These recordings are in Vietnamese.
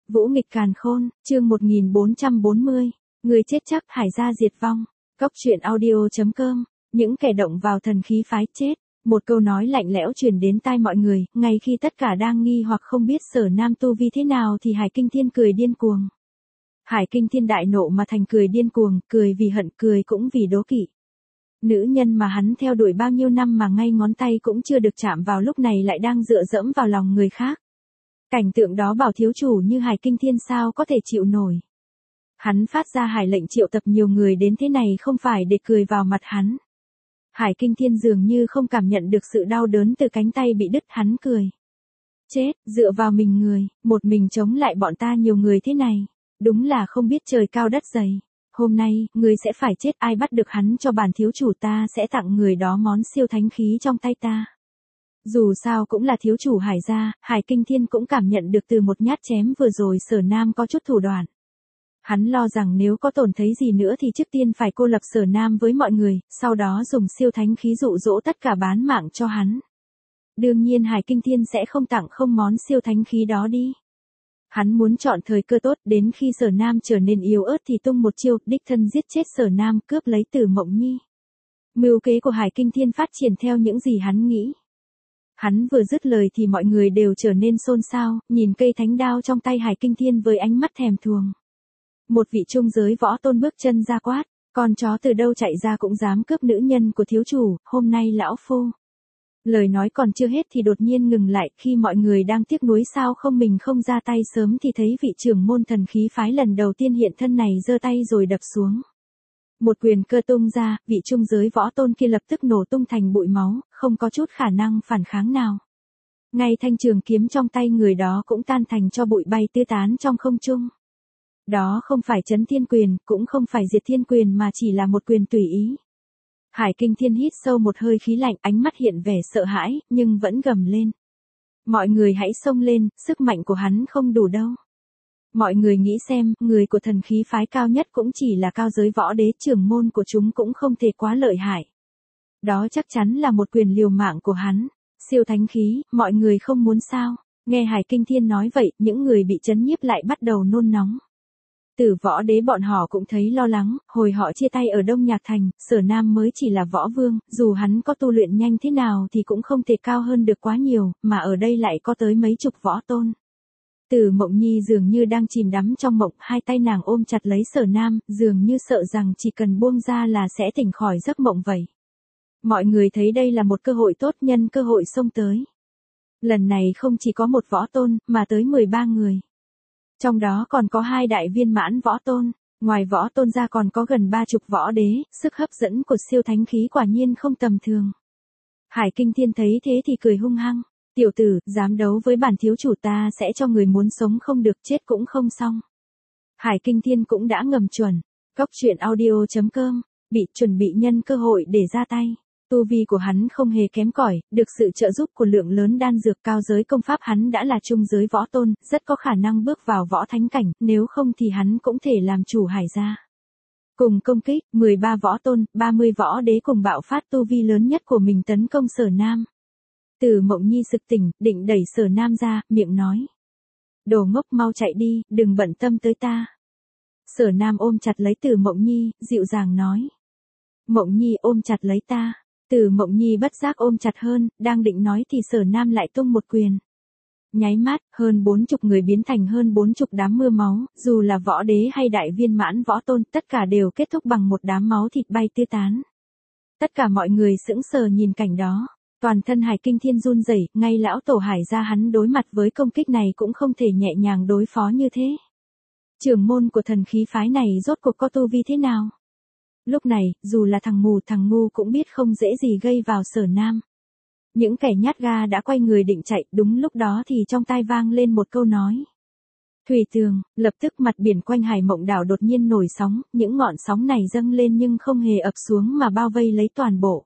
Vũ nghịch càn khôn, chương 1440. Người chết chắc Hải gia diệt vong. Cốc truyện audio.com. Những kẻ động vào thần khí phái chết. Một câu nói lạnh lẽo truyền đến tai mọi người, ngay khi tất cả đang nghi hoặc không biết Sở Nam tu vi thế nào thì Hải Kinh Thiên cười điên cuồng. Hải Kinh Thiên đại nộ mà thành cười điên cuồng, cười vì hận, cười cũng vì đố kỵ. Nữ nhân mà hắn theo đuổi bao nhiêu năm mà ngay ngón tay cũng chưa được chạm vào lúc này lại đang dựa dẫm vào lòng người khác. Cảnh tượng đó bảo thiếu chủ như Hải Kinh Thiên sao có thể chịu nổi. Hắn phát ra hải lệnh triệu tập nhiều người đến thế này không phải để cười vào mặt hắn. Hải Kinh Thiên dường như không cảm nhận được sự đau đớn từ cánh tay bị đứt, hắn cười. Chết, dựa vào mình người, một mình chống lại bọn ta nhiều người thế này. Đúng là không biết trời cao đất dày. Hôm nay, người sẽ phải chết, ai bắt được hắn cho bản thiếu chủ ta sẽ tặng người đó món siêu thánh khí trong tay ta. Dù sao cũng là thiếu chủ Hải gia, Hải Kinh Thiên cũng cảm nhận được từ một nhát chém vừa rồi Sở Nam có chút thủ đoạn. Hắn lo rằng nếu có tổn thấy gì nữa thì trước tiên phải cô lập Sở Nam với mọi người, sau đó dùng siêu thánh khí dụ dỗ tất cả bán mạng cho hắn. Đương nhiên Hải Kinh Thiên sẽ không tặng không món siêu thánh khí đó đi. Hắn muốn chọn thời cơ tốt, đến khi Sở Nam trở nên yếu ớt thì tung một chiêu, đích thân giết chết Sở Nam, cướp lấy Tử Mộng Nhi. Mưu kế của Hải Kinh Thiên phát triển theo những gì hắn nghĩ. Hắn vừa dứt lời thì mọi người đều trở nên xôn xao, nhìn cây thánh đao trong tay Hải Kinh Thiên với ánh mắt thèm thuồng. Một vị trung giới võ tôn bước chân ra quát, con chó từ đâu chạy ra cũng dám cướp nữ nhân của thiếu chủ, hôm nay lão phu. Lời nói còn chưa hết thì đột nhiên ngừng lại, khi mọi người đang tiếc nuối sao không mình không ra tay sớm thì thấy vị trưởng môn thần khí phái lần đầu tiên hiện thân này giơ tay rồi đập xuống. Một quyền cơ tung ra, vị trung giới võ tôn kia lập tức nổ tung thành bụi máu, không có chút khả năng phản kháng nào. Ngay thanh trường kiếm trong tay người đó cũng tan thành cho bụi bay tứ tán trong không trung. Đó không phải Chấn Thiên Quyền, cũng không phải Diệt Thiên Quyền mà chỉ là một quyền tùy ý. Hải Kinh Thiên hít sâu một hơi khí lạnh, ánh mắt hiện vẻ sợ hãi, nhưng vẫn gầm lên. Mọi người hãy xông lên, sức mạnh của hắn không đủ đâu. Mọi người nghĩ xem, người của thần khí phái cao nhất cũng chỉ là cao giới võ đế, trưởng môn của chúng cũng không thể quá lợi hại. Đó chắc chắn là một quyền liều mạng của hắn. Siêu thánh khí, mọi người không muốn sao? Nghe Hải Kinh Thiên nói vậy, những người bị chấn nhiếp lại bắt đầu nôn nóng. Tử võ đế bọn họ cũng thấy lo lắng, hồi họ chia tay ở Đông Nhạc Thành, Sở Nam mới chỉ là võ vương, dù hắn có tu luyện nhanh thế nào thì cũng không thể cao hơn được quá nhiều, mà ở đây lại có tới mấy chục võ tôn. Tử Mộng Nhi dường như đang chìm đắm trong mộng, hai tay nàng ôm chặt lấy Sở Nam, dường như sợ rằng chỉ cần buông ra là sẽ tỉnh khỏi giấc mộng vậy. Mọi người thấy đây là một cơ hội tốt, nhân cơ hội xông tới. Lần này không chỉ có một võ tôn, mà tới 13 người. Trong đó còn có 2 đại viên mãn võ tôn, ngoài võ tôn ra còn có gần 30 võ đế, sức hấp dẫn của siêu thánh khí quả nhiên không tầm thường. Hải Kinh Thiên thấy thế thì cười hung hăng, tiểu tử, dám đấu với bản thiếu chủ ta sẽ cho người muốn sống không được, chết cũng không xong. Hải Kinh Thiên cũng đã ngầm chuẩn, cốc truyện audio.com, bị chuẩn bị nhân cơ hội để ra tay. Tu vi của hắn không hề kém cỏi, được sự trợ giúp của lượng lớn đan dược, cao giới công pháp hắn đã là trung giới võ tôn, rất có khả năng bước vào võ thánh cảnh, nếu không thì hắn cũng thể làm chủ Hải gia. Cùng công kích, 13 võ tôn, 30 võ đế cùng bạo phát tu vi lớn nhất của mình tấn công Sở Nam. Tử Mộng Nhi sực tỉnh, định đẩy Sở Nam ra, miệng nói. Đồ ngốc, mau chạy đi, đừng bận tâm tới ta. Sở Nam ôm chặt lấy Tử Mộng Nhi, dịu dàng nói. Mộng Nhi ôm chặt lấy ta. Tử Mộng Nhi bất giác ôm chặt hơn, đang định nói thì Sở Nam lại tung một quyền. Nháy mắt, hơn 40 người biến thành hơn 40 đám mưa máu, dù là võ đế hay đại viên mãn võ tôn, tất cả đều kết thúc bằng một đám máu thịt bay tứ tán. Tất cả mọi người sững sờ nhìn cảnh đó, toàn thân Hải Kinh Thiên run rẩy, ngay lão tổ Hải gia hắn đối mặt với công kích này cũng không thể nhẹ nhàng đối phó như thế. Trưởng môn của thần khí phái này rốt cuộc có tu vi thế nào? Lúc này, dù là thằng ngu cũng biết không dễ gì gây vào Sở Nam. Những kẻ nhát ga đã quay người định chạy, đúng lúc đó thì trong tai vang lên một câu nói. Thủy tường, lập tức mặt biển quanh Hải Mộng đảo đột nhiên nổi sóng, những ngọn sóng này dâng lên nhưng không hề ập xuống mà bao vây lấy toàn bộ.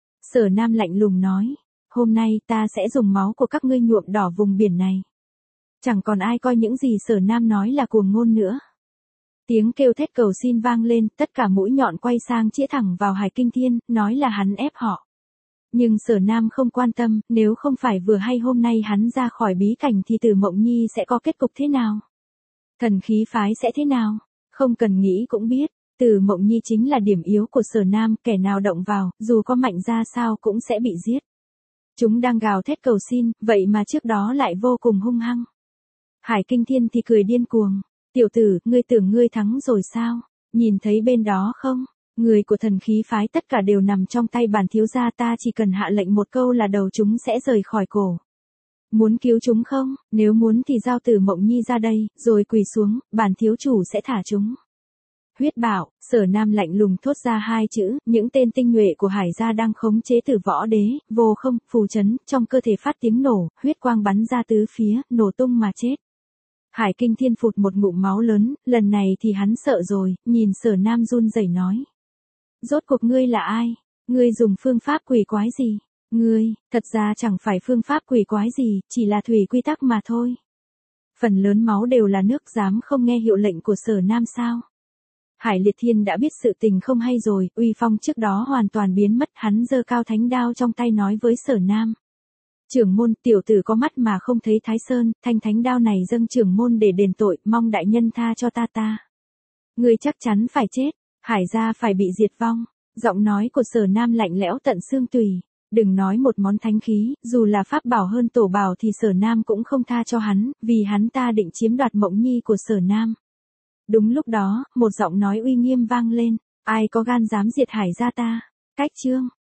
Sở Nam lạnh lùng nói, hôm nay ta sẽ dùng máu của các ngươi nhuộm đỏ vùng biển này. Chẳng còn ai coi những gì Sở Nam nói là cuồng ngôn nữa. Tiếng kêu thét cầu xin vang lên, tất cả mũi nhọn quay sang chĩa thẳng vào Hải Kinh Thiên, nói là hắn ép họ. Nhưng Sở Nam không quan tâm, nếu không phải vừa hay hôm nay hắn ra khỏi bí cảnh thì Tử Mộng Nhi sẽ có kết cục thế nào? Thần khí phái sẽ thế nào? Không cần nghĩ cũng biết, Từ Mộng Nhi chính là điểm yếu của Sở Nam, kẻ nào động vào, dù có mạnh ra sao cũng sẽ bị giết. Chúng đang gào thét cầu xin, vậy mà trước đó lại vô cùng hung hăng. Hải Kinh Thiên thì cười điên cuồng. Tiểu tử, ngươi tưởng ngươi thắng rồi sao? Nhìn thấy bên đó không? Người của thần khí phái tất cả đều nằm trong tay bản thiếu gia, ta chỉ cần hạ lệnh một câu là đầu chúng sẽ rời khỏi cổ. Muốn cứu chúng không? Nếu muốn thì giao Từ Mộng Nhi ra đây, rồi quỳ xuống, bản thiếu chủ sẽ thả chúng. Huyết Bảo, Sở Nam lạnh lùng thốt ra hai chữ, những tên tinh nhuệ của Hải gia đang khống chế Tử Võ Đế, vô không, phù chấn, trong cơ thể phát tiếng nổ, huyết quang bắn ra tứ phía, nổ tung mà chết. Hải Kinh Thiên phụt một ngụm máu lớn, lần này thì hắn sợ rồi, nhìn Sở Nam run rẩy nói. Rốt cuộc ngươi là ai? Ngươi dùng phương pháp quỷ quái gì? Ngươi, thật ra chẳng phải phương pháp quỷ quái gì, chỉ là thủy quy tắc mà thôi. Phần lớn máu đều là nước, dám không nghe hiệu lệnh của Sở Nam sao? Hải Liệt Thiên đã biết sự tình không hay rồi, uy phong trước đó hoàn toàn biến mất, hắn giơ cao thánh đao trong tay nói với Sở Nam. Trưởng môn, tiểu tử có mắt mà không thấy Thái Sơn, thanh thánh đao này dâng trưởng môn để đền tội, mong đại nhân tha cho ta. Ngươi chắc chắn phải chết, Hải gia phải bị diệt vong. Giọng nói của Sở Nam lạnh lẽo tận xương tủy. Đừng nói một món thánh khí, dù là pháp bảo hơn tổ bảo thì Sở Nam cũng không tha cho hắn, vì hắn ta định chiếm đoạt Mộng Nhi của Sở Nam. Đúng lúc đó, một giọng nói uy nghiêm vang lên, ai có gan dám diệt Hải gia ta? Cách chương